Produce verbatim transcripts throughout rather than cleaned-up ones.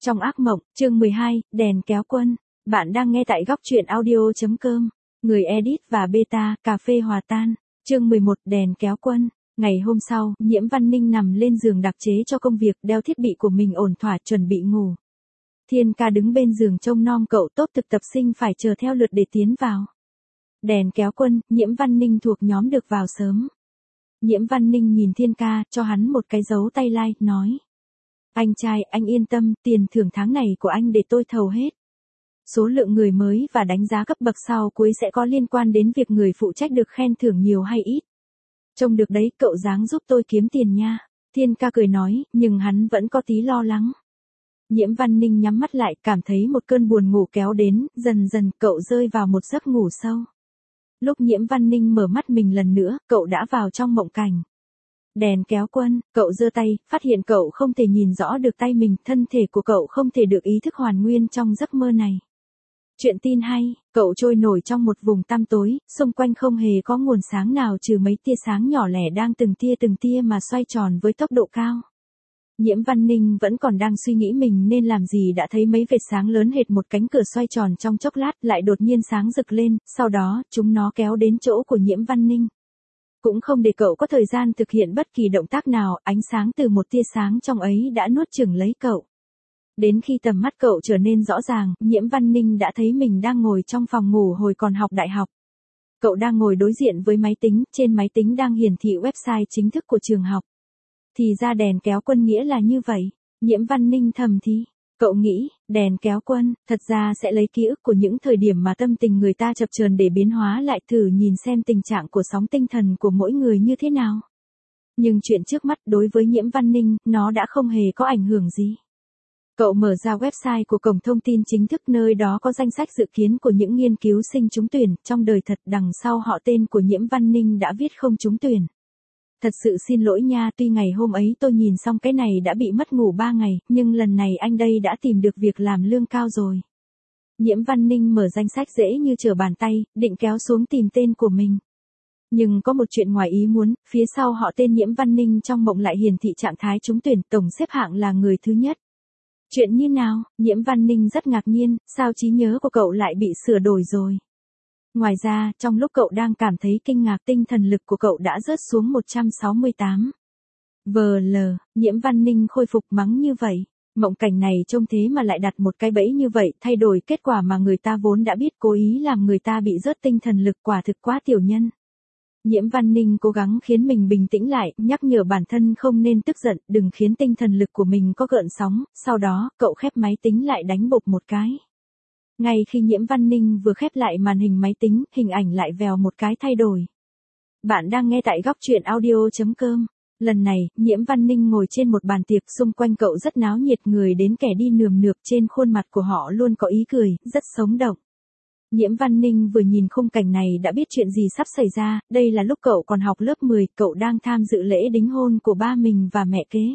Trong ác mộng, chương mười hai, đèn kéo quân. Bạn đang nghe tại góc truyện audio chấm com. Người edit và beta, cà phê hòa tan. Chương mười một, đèn kéo quân. Ngày hôm sau, Nhiễm Văn Ninh nằm lên giường đặc chế cho công việc, đeo thiết bị của mình ổn thỏa chuẩn bị ngủ. Thiên ca đứng bên giường trông nom cậu, tốt thực tập sinh phải chờ theo lượt để tiến vào. Đèn kéo quân, Nhiễm Văn Ninh thuộc nhóm được vào sớm. Nhiễm Văn Ninh nhìn Thiên ca, cho hắn một cái dấu tay like, nói. Anh trai, anh yên tâm, tiền thưởng tháng này của anh để tôi thầu hết. Số lượng người mới và đánh giá cấp bậc sau cuối sẽ có liên quan đến việc người phụ trách được khen thưởng nhiều hay ít. Trông được đấy, cậu ráng giúp tôi kiếm tiền nha. Thiên ca cười nói, nhưng hắn vẫn có tí lo lắng. Nhiễm Văn Ninh nhắm mắt lại, cảm thấy một cơn buồn ngủ kéo đến, dần dần cậu rơi vào một giấc ngủ sâu. Lúc Nhiễm Văn Ninh mở mắt mình lần nữa, cậu đã vào trong mộng cảnh. Đèn kéo quân, cậu giơ tay, phát hiện cậu không thể nhìn rõ được tay mình, thân thể của cậu không thể được ý thức hoàn nguyên trong giấc mơ này. Chuyện tin hay, cậu trôi nổi trong một vùng tăm tối, xung quanh không hề có nguồn sáng nào trừ mấy tia sáng nhỏ lẻ đang từng tia từng tia mà xoay tròn với tốc độ cao. Nhiễm Văn Ninh vẫn còn đang suy nghĩ mình nên làm gì đã thấy mấy vệt sáng lớn hệt một cánh cửa xoay tròn trong chốc lát lại đột nhiên sáng rực lên, sau đó chúng nó kéo đến chỗ của Nhiễm Văn Ninh. Cũng không để cậu có thời gian thực hiện bất kỳ động tác nào, ánh sáng từ một tia sáng trong ấy đã nuốt chửng lấy cậu. Đến khi tầm mắt cậu trở nên rõ ràng, Nhiễm Văn Ninh đã thấy mình đang ngồi trong phòng ngủ hồi còn học đại học. Cậu đang ngồi đối diện với máy tính, trên máy tính đang hiển thị website chính thức của trường học. Thì ra đèn kéo quân nghĩa là như vậy. Nhiễm Văn Ninh thầm thì. Cậu nghĩ, đèn kéo quân, thật ra sẽ lấy ký ức của những thời điểm mà tâm tình người ta chập chờn để biến hóa lại, thử nhìn xem tình trạng của sóng tinh thần của mỗi người như thế nào. Nhưng chuyện trước mắt đối với Nhiễm Văn Ninh, nó đã không hề có ảnh hưởng gì. Cậu mở ra website của cổng thông tin chính thức, nơi đó có danh sách dự kiến của những nghiên cứu sinh trúng tuyển, trong đời thật đằng sau họ tên của Nhiễm Văn Ninh đã viết không trúng tuyển. Thật sự xin lỗi nha, tuy ngày hôm ấy tôi nhìn xong cái này đã bị mất ngủ ba ngày, nhưng lần này anh đây đã tìm được việc làm lương cao rồi. Nhiễm Văn Ninh mở danh sách dễ như trở bàn tay, định kéo xuống tìm tên của mình. Nhưng có một chuyện ngoài ý muốn, phía sau họ tên Nhiễm Văn Ninh trong mộng lại hiển thị trạng thái trúng tuyển, tổng xếp hạng là người thứ nhất. Chuyện như nào? Nhiễm Văn Ninh rất ngạc nhiên, sao trí nhớ của cậu lại bị sửa đổi rồi? Ngoài ra, trong lúc cậu đang cảm thấy kinh ngạc, tinh thần lực của cậu đã rớt xuống một trăm sáu mươi tám. vê lờ, Nhiễm Văn Ninh khôi phục mắng như vậy. Mộng cảnh này trông thế mà lại đặt một cái bẫy như vậy, thay đổi kết quả mà người ta vốn đã biết, cố ý làm người ta bị rớt tinh thần lực, quả thực quá tiểu nhân. Nhiễm Văn Ninh cố gắng khiến mình bình tĩnh lại, nhắc nhở bản thân không nên tức giận, đừng khiến tinh thần lực của mình có gợn sóng, sau đó, cậu khép máy tính lại đánh bộp một cái. Ngay khi Nhiễm Văn Ninh vừa khép lại màn hình máy tính, hình ảnh lại vèo một cái thay đổi. Bạn đang nghe tại góc truyện audio chấm com. Lần này, Nhiễm Văn Ninh ngồi trên một bàn tiệc, xung quanh cậu rất náo nhiệt, người đến kẻ đi nườm nượp, trên khuôn mặt của họ luôn có ý cười, rất sống động. Nhiễm Văn Ninh vừa nhìn khung cảnh này đã biết chuyện gì sắp xảy ra, đây là lúc cậu còn học lớp mười, cậu đang tham dự lễ đính hôn của ba mình và mẹ kế.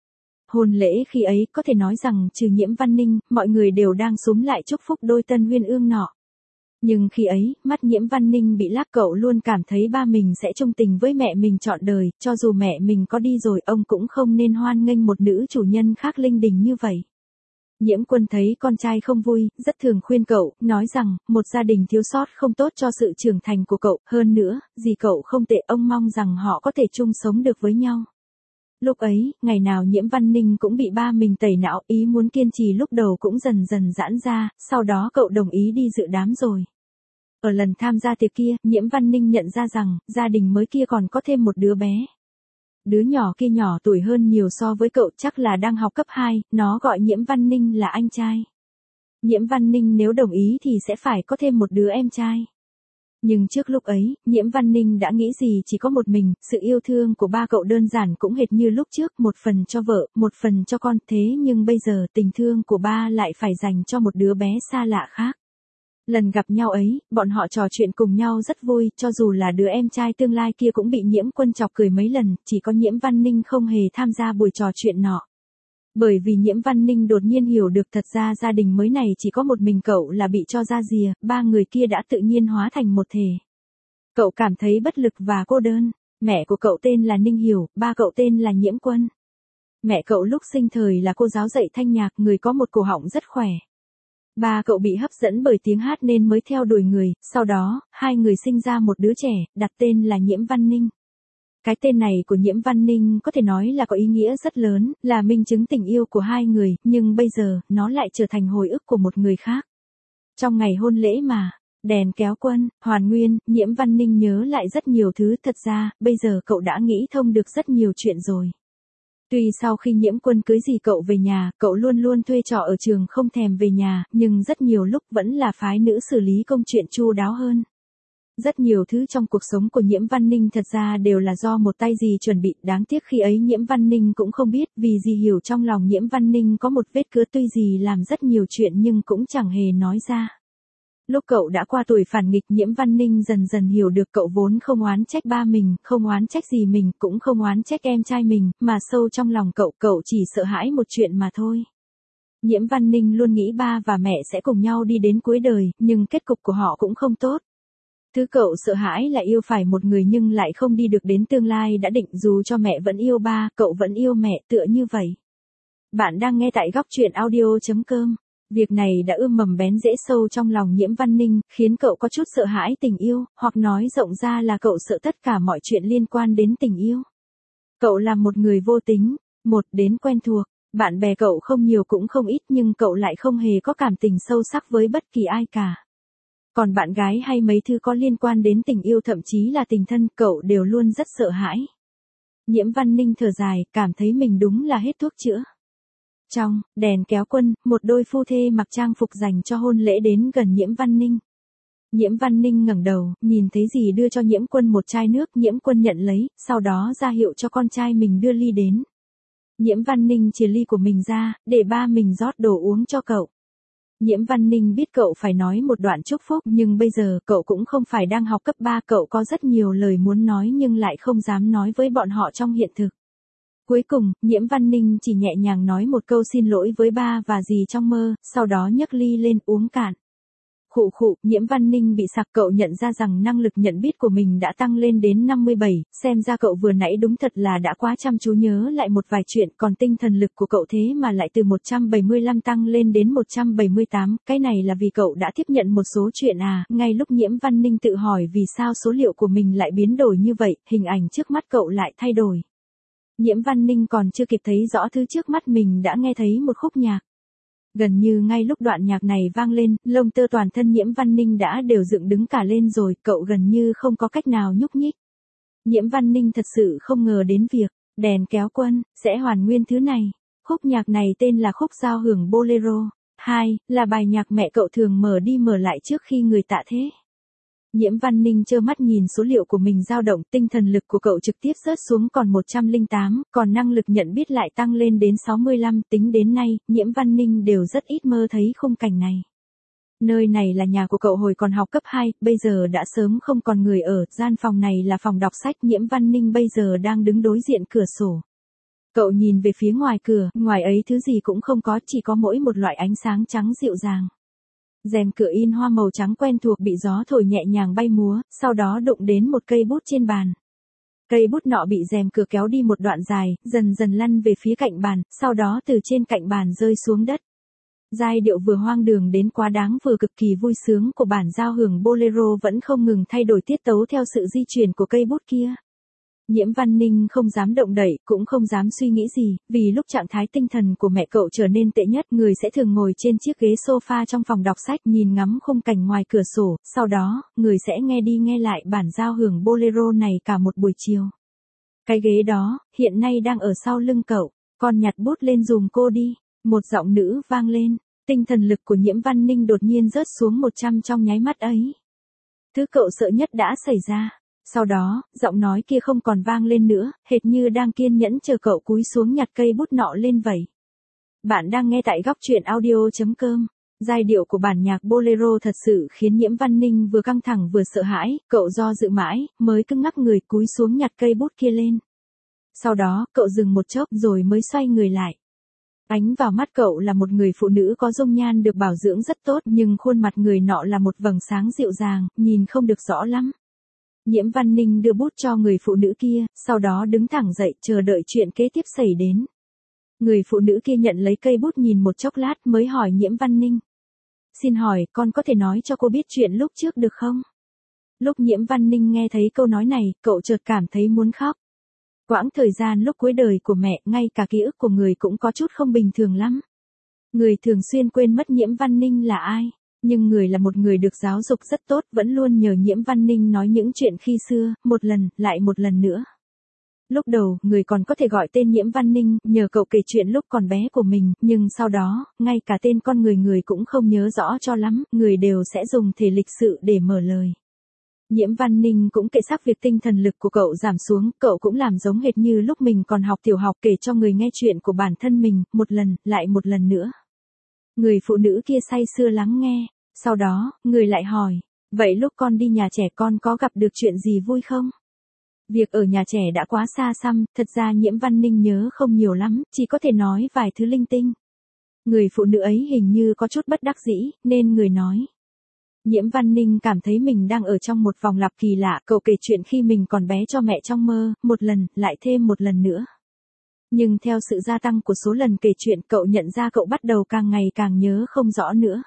Hôn lễ khi ấy có thể nói rằng trừ Nhiễm Văn Ninh, mọi người đều đang xúm lại chúc phúc đôi tân uyên ương nọ. Nhưng khi ấy, mắt Nhiễm Văn Ninh bị lác, cậu luôn cảm thấy ba mình sẽ chung tình với mẹ mình trọn đời, cho dù mẹ mình có đi rồi ông cũng không nên hoan nghênh một nữ chủ nhân khác linh đình như vậy. Nhiễm Quân thấy con trai không vui, rất thường khuyên cậu, nói rằng, một gia đình thiếu sót không tốt cho sự trưởng thành của cậu, hơn nữa, gì cậu không tệ, ông mong rằng họ có thể chung sống được với nhau. Lúc ấy, ngày nào Nhiễm Văn Ninh cũng bị ba mình tẩy não, ý muốn kiên trì lúc đầu cũng dần dần giãn ra, sau đó cậu đồng ý đi dự đám rồi. Ở lần tham gia tiệc kia, Nhiễm Văn Ninh nhận ra rằng, gia đình mới kia còn có thêm một đứa bé. Đứa nhỏ kia nhỏ tuổi hơn nhiều so với cậu, chắc là đang học cấp hai, nó gọi Nhiễm Văn Ninh là anh trai. Nhiễm Văn Ninh nếu đồng ý thì sẽ phải có thêm một đứa em trai. Nhưng trước lúc ấy, Nhiễm Văn Ninh đã nghĩ gì chỉ có một mình, sự yêu thương của ba cậu đơn giản cũng hệt như lúc trước, một phần cho vợ, một phần cho con, thế nhưng bây giờ tình thương của ba lại phải dành cho một đứa bé xa lạ khác. Lần gặp nhau ấy, bọn họ trò chuyện cùng nhau rất vui, cho dù là đứa em trai tương lai kia cũng bị Nhiễm Quân chọc cười mấy lần, chỉ có Nhiễm Văn Ninh không hề tham gia buổi trò chuyện nọ. Bởi vì Nhiễm Văn Ninh đột nhiên hiểu được thật ra gia đình mới này chỉ có một mình cậu là bị cho ra rìa, ba người kia đã tự nhiên hóa thành một thể. Cậu cảm thấy bất lực và cô đơn. Mẹ của cậu tên là Ninh Hiểu, ba cậu tên là Nhiễm Quân. Mẹ cậu lúc sinh thời là cô giáo dạy thanh nhạc, người có một cổ họng rất khỏe. Ba cậu bị hấp dẫn bởi tiếng hát nên mới theo đuổi người, sau đó, hai người sinh ra một đứa trẻ, đặt tên là Nhiễm Văn Ninh. Cái tên này của Nhiễm Văn Ninh có thể nói là có ý nghĩa rất lớn, là minh chứng tình yêu của hai người, nhưng bây giờ, nó lại trở thành hồi ức của một người khác. Trong ngày hôn lễ mà, đèn kéo quân, hoàn nguyên, Nhiễm Văn Ninh nhớ lại rất nhiều thứ, thật ra, bây giờ cậu đã nghĩ thông được rất nhiều chuyện rồi. Tuy sau khi Nhiễm Quân cưới dì cậu về nhà, cậu luôn luôn thuê trọ ở trường không thèm về nhà, nhưng rất nhiều lúc vẫn là phái nữ xử lý công chuyện chu đáo hơn. Rất nhiều thứ trong cuộc sống của Nhiễm Văn Ninh thật ra đều là do một tay dì chuẩn bị, đáng tiếc khi ấy Nhiễm Văn Ninh cũng không biết, vì dì hiểu trong lòng Nhiễm Văn Ninh có một vết cứa, tuy dì làm rất nhiều chuyện nhưng cũng chẳng hề nói ra. Lúc cậu đã qua tuổi phản nghịch, Nhiễm Văn Ninh dần dần hiểu được cậu vốn không oán trách ba mình, không oán trách gì mình, cũng không oán trách em trai mình, mà sâu trong lòng cậu, cậu chỉ sợ hãi một chuyện mà thôi. Nhiễm Văn Ninh luôn nghĩ ba và mẹ sẽ cùng nhau đi đến cuối đời, nhưng kết cục của họ cũng không tốt. Thứ cậu sợ hãi là yêu phải một người nhưng lại không đi được đến tương lai đã định, dù cho mẹ vẫn yêu ba, cậu vẫn yêu mẹ, tựa như vậy. Bạn đang nghe tại góc truyện audio chấm com. Việc này đã ươm mầm bén rễ sâu trong lòng Nhiễm Văn Ninh, khiến cậu có chút sợ hãi tình yêu, hoặc nói rộng ra là cậu sợ tất cả mọi chuyện liên quan đến tình yêu. Cậu là một người vô tính, một đến quen thuộc, bạn bè cậu không nhiều cũng không ít nhưng cậu lại không hề có cảm tình sâu sắc với bất kỳ ai cả. Còn bạn gái hay mấy thứ có liên quan đến tình yêu, thậm chí là tình thân, cậu đều luôn rất sợ hãi. Nhiễm Văn Ninh thở dài, cảm thấy mình đúng là hết thuốc chữa. Trong đèn kéo quân, một đôi phu thê mặc trang phục dành cho hôn lễ đến gần Nhiễm Văn Ninh. Nhiễm Văn Ninh ngẩng đầu, nhìn thấy dì đưa cho Nhiễm Quân một chai nước, Nhiễm Quân nhận lấy, sau đó ra hiệu cho con trai mình đưa ly đến. Nhiễm Văn Ninh chìa ly của mình ra, để ba mình rót đồ uống cho cậu. Nhiễm Văn Ninh biết cậu phải nói một đoạn chúc phúc, nhưng bây giờ cậu cũng không phải đang học cấp ba, cậu có rất nhiều lời muốn nói nhưng lại không dám nói với bọn họ trong hiện thực. Cuối cùng, Nhiễm Văn Ninh chỉ nhẹ nhàng nói một câu xin lỗi với ba và dì trong mơ, sau đó nhấc ly lên uống cạn. Khụ khụ, Nhiễm Văn Ninh bị sặc, cậu nhận ra rằng năng lực nhận biết của mình đã tăng lên đến năm mươi bảy, xem ra cậu vừa nãy đúng thật là đã quá chăm chú nhớ lại một vài chuyện, còn tinh thần lực của cậu thế mà lại từ một trăm bảy mươi lăm tăng lên đến một trăm bảy mươi tám, cái này là vì cậu đã tiếp nhận một số chuyện à, ngay lúc Nhiễm Văn Ninh tự hỏi vì sao số liệu của mình lại biến đổi như vậy, hình ảnh trước mắt cậu lại thay đổi. Nhiễm Văn Ninh còn chưa kịp thấy rõ thứ trước mắt mình đã nghe thấy một khúc nhạc. Gần như ngay lúc đoạn nhạc này vang lên, lông tơ toàn thân Nhiễm Văn Ninh đã đều dựng đứng cả lên rồi, cậu gần như không có cách nào nhúc nhích. Nhiễm Văn Ninh thật sự không ngờ đến việc, đèn kéo quân, sẽ hoàn nguyên thứ này. Khúc nhạc này tên là khúc giao hưởng Bolero. Hai, là bài nhạc mẹ cậu thường mở đi mở lại trước khi người tạ thế. Nhiễm Văn Ninh trơ mắt nhìn số liệu của mình dao động, tinh thần lực của cậu trực tiếp rớt xuống còn một trăm lẻ tám, còn năng lực nhận biết lại tăng lên đến sáu mươi lăm, tính đến nay, Nhiễm Văn Ninh đều rất ít mơ thấy khung cảnh này. Nơi này là nhà của cậu hồi còn học cấp hai, bây giờ đã sớm không còn người ở, gian phòng này là phòng đọc sách, Nhiễm Văn Ninh bây giờ đang đứng đối diện cửa sổ. Cậu nhìn về phía ngoài cửa, ngoài ấy thứ gì cũng không có, chỉ có mỗi một loại ánh sáng trắng dịu dàng. Rèm cửa in hoa màu trắng quen thuộc bị gió thổi nhẹ nhàng bay múa, sau đó đụng đến một cây bút trên bàn. Cây bút nọ bị rèm cửa kéo đi một đoạn dài, dần dần lăn về phía cạnh bàn, sau đó từ trên cạnh bàn rơi xuống đất. Giai điệu vừa hoang đường đến quá đáng vừa cực kỳ vui sướng của bản giao hưởng Bolero vẫn không ngừng thay đổi tiết tấu theo sự di chuyển của cây bút kia. Nhiễm Văn Ninh không dám động đậy, cũng không dám suy nghĩ gì, vì lúc trạng thái tinh thần của mẹ cậu trở nên tệ nhất, người sẽ thường ngồi trên chiếc ghế sofa trong phòng đọc sách nhìn ngắm khung cảnh ngoài cửa sổ, sau đó, người sẽ nghe đi nghe lại bản giao hưởng Bolero này cả một buổi chiều. Cái ghế đó, hiện nay đang ở sau lưng cậu, con nhặt bút lên dùm cô đi, một giọng nữ vang lên, tinh thần lực của Nhiễm Văn Ninh đột nhiên rớt xuống một trăm trong nháy mắt ấy. Thứ cậu sợ nhất đã xảy ra. Sau đó, giọng nói kia không còn vang lên nữa, hệt như đang kiên nhẫn chờ cậu cúi xuống nhặt cây bút nọ lên vậy. Bạn đang nghe tại góc truyện audio chấm com. Giai điệu của bản nhạc Bolero thật sự khiến Nhiễm Văn Ninh vừa căng thẳng vừa sợ hãi, cậu do dự mãi, mới cứng ngắc người cúi xuống nhặt cây bút kia lên. Sau đó, cậu dừng một chốc rồi mới xoay người lại. Ánh vào mắt cậu là một người phụ nữ có dung nhan được bảo dưỡng rất tốt, nhưng khuôn mặt người nọ là một vầng sáng dịu dàng, nhìn không được rõ lắm. Nhiễm Văn Ninh đưa bút cho người phụ nữ kia, sau đó đứng thẳng dậy chờ đợi chuyện kế tiếp xảy đến. Người phụ nữ kia nhận lấy cây bút nhìn một chốc lát mới hỏi Nhiễm Văn Ninh. Xin hỏi, con có thể nói cho cô biết chuyện lúc trước được không? Lúc Nhiễm Văn Ninh nghe thấy câu nói này, cậu chợt cảm thấy muốn khóc. Quãng thời gian lúc cuối đời của mẹ, ngay cả ký ức của người cũng có chút không bình thường lắm. Người thường xuyên quên mất Nhiễm Văn Ninh là ai, nhưng người là một người được giáo dục rất tốt, vẫn luôn nhờ Nhiễm Văn Ninh nói những chuyện khi xưa, một lần, lại một lần nữa. Lúc đầu, người còn có thể gọi tên Nhiễm Văn Ninh, nhờ cậu kể chuyện lúc còn bé của mình, nhưng sau đó, ngay cả tên con người người cũng không nhớ rõ cho lắm, người đều sẽ dùng thể lịch sự để mở lời. Nhiễm Văn Ninh cũng kể sắc việc tinh thần lực của cậu giảm xuống, cậu cũng làm giống hệt như lúc mình còn học tiểu học, kể cho người nghe chuyện của bản thân mình, một lần, lại một lần nữa. Người phụ nữ kia say sưa lắng nghe, sau đó, người lại hỏi, vậy lúc con đi nhà trẻ con có gặp được chuyện gì vui không? Việc ở nhà trẻ đã quá xa xăm, thật ra Nhiễm Văn Ninh nhớ không nhiều lắm, chỉ có thể nói vài thứ linh tinh. Người phụ nữ ấy hình như có chút bất đắc dĩ, nên người nói. Nhiễm Văn Ninh cảm thấy mình đang ở trong một vòng lặp kỳ lạ, cậu kể chuyện khi mình còn bé cho mẹ trong mơ, một lần, lại thêm một lần nữa. Nhưng theo sự gia tăng của số lần kể chuyện, cậu nhận ra cậu bắt đầu càng ngày càng nhớ không rõ nữa.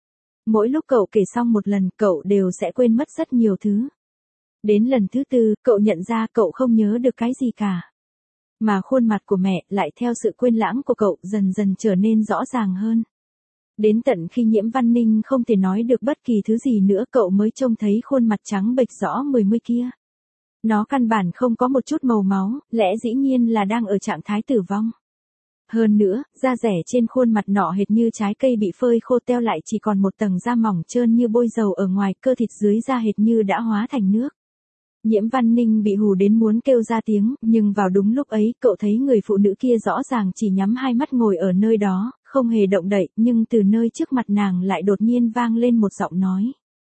Mỗi lúc cậu kể xong một lần, cậu đều sẽ quên mất rất nhiều thứ. Đến lần thứ tư, cậu nhận ra cậu không nhớ được cái gì cả. Mà khuôn mặt của mẹ, lại theo sự quên lãng của cậu, dần dần trở nên rõ ràng hơn. Đến tận khi Nhiễm Văn Ninh không thể nói được bất kỳ thứ gì nữa, cậu mới trông thấy khuôn mặt trắng bệch rõ mười mươi kia. Nó căn bản không có một chút màu máu, lẽ dĩ nhiên là đang ở trạng thái tử vong. Hơn nữa, da rẻ trên khuôn mặt nọ hệt như trái cây bị phơi khô, teo lại chỉ còn một tầng da mỏng trơn như bôi dầu ở ngoài, cơ thịt dưới da hệt như đã hóa thành nước. Nhiễm Văn Ninh bị hù đến muốn kêu ra tiếng, nhưng vào đúng lúc ấy, cậu thấy người phụ nữ kia rõ ràng chỉ nhắm hai mắt ngồi ở nơi đó, không hề động đậy, nhưng từ nơi trước mặt nàng lại đột nhiên vang lên một giọng nói.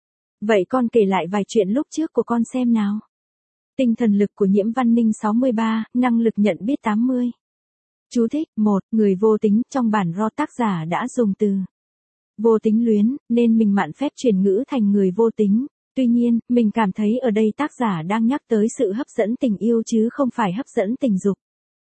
Vậy con kể lại vài chuyện lúc trước của con xem nào. Tinh thần lực của Nhiễm Văn Ninh sáu mươi ba, năng lực nhận biết tám mươi. Chú thích, một, người vô tính, trong bản ro tác giả đã dùng từ vô tính luyến, nên mình mạn phép chuyển ngữ thành người vô tính. Tuy nhiên, mình cảm thấy ở đây tác giả đang nhắc tới sự hấp dẫn tình yêu chứ không phải hấp dẫn tình dục.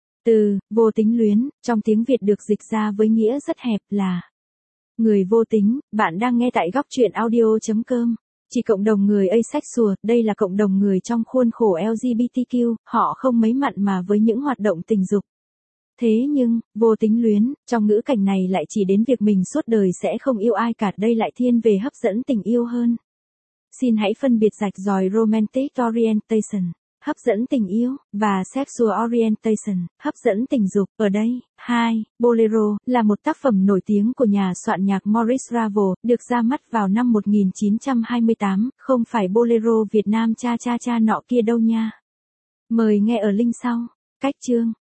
Từ vô tính luyến, trong tiếng Việt được dịch ra với nghĩa rất hẹp là người vô tính. Bạn đang nghe tại góc truyện audio chấm com. Chỉ cộng đồng người asexual, đây là cộng đồng người trong khuôn khổ L G B T Q, họ không mấy mặn mà với những hoạt động tình dục. Thế nhưng, vô tính luyến, trong ngữ cảnh này lại chỉ đến việc mình suốt đời sẽ không yêu ai cả, đây lại thiên về hấp dẫn tình yêu hơn. Xin hãy phân biệt rạch ròi romantic orientation, hấp dẫn tình yêu, và sexual orientation, hấp dẫn tình dục. Ở đây, hai, Bolero, là một tác phẩm nổi tiếng của nhà soạn nhạc Maurice Ravel, được ra mắt vào năm một nghìn chín trăm hai mươi tám, không phải Bolero Việt Nam cha cha cha nọ kia đâu nha. Mời nghe ở link sau. Cách chương.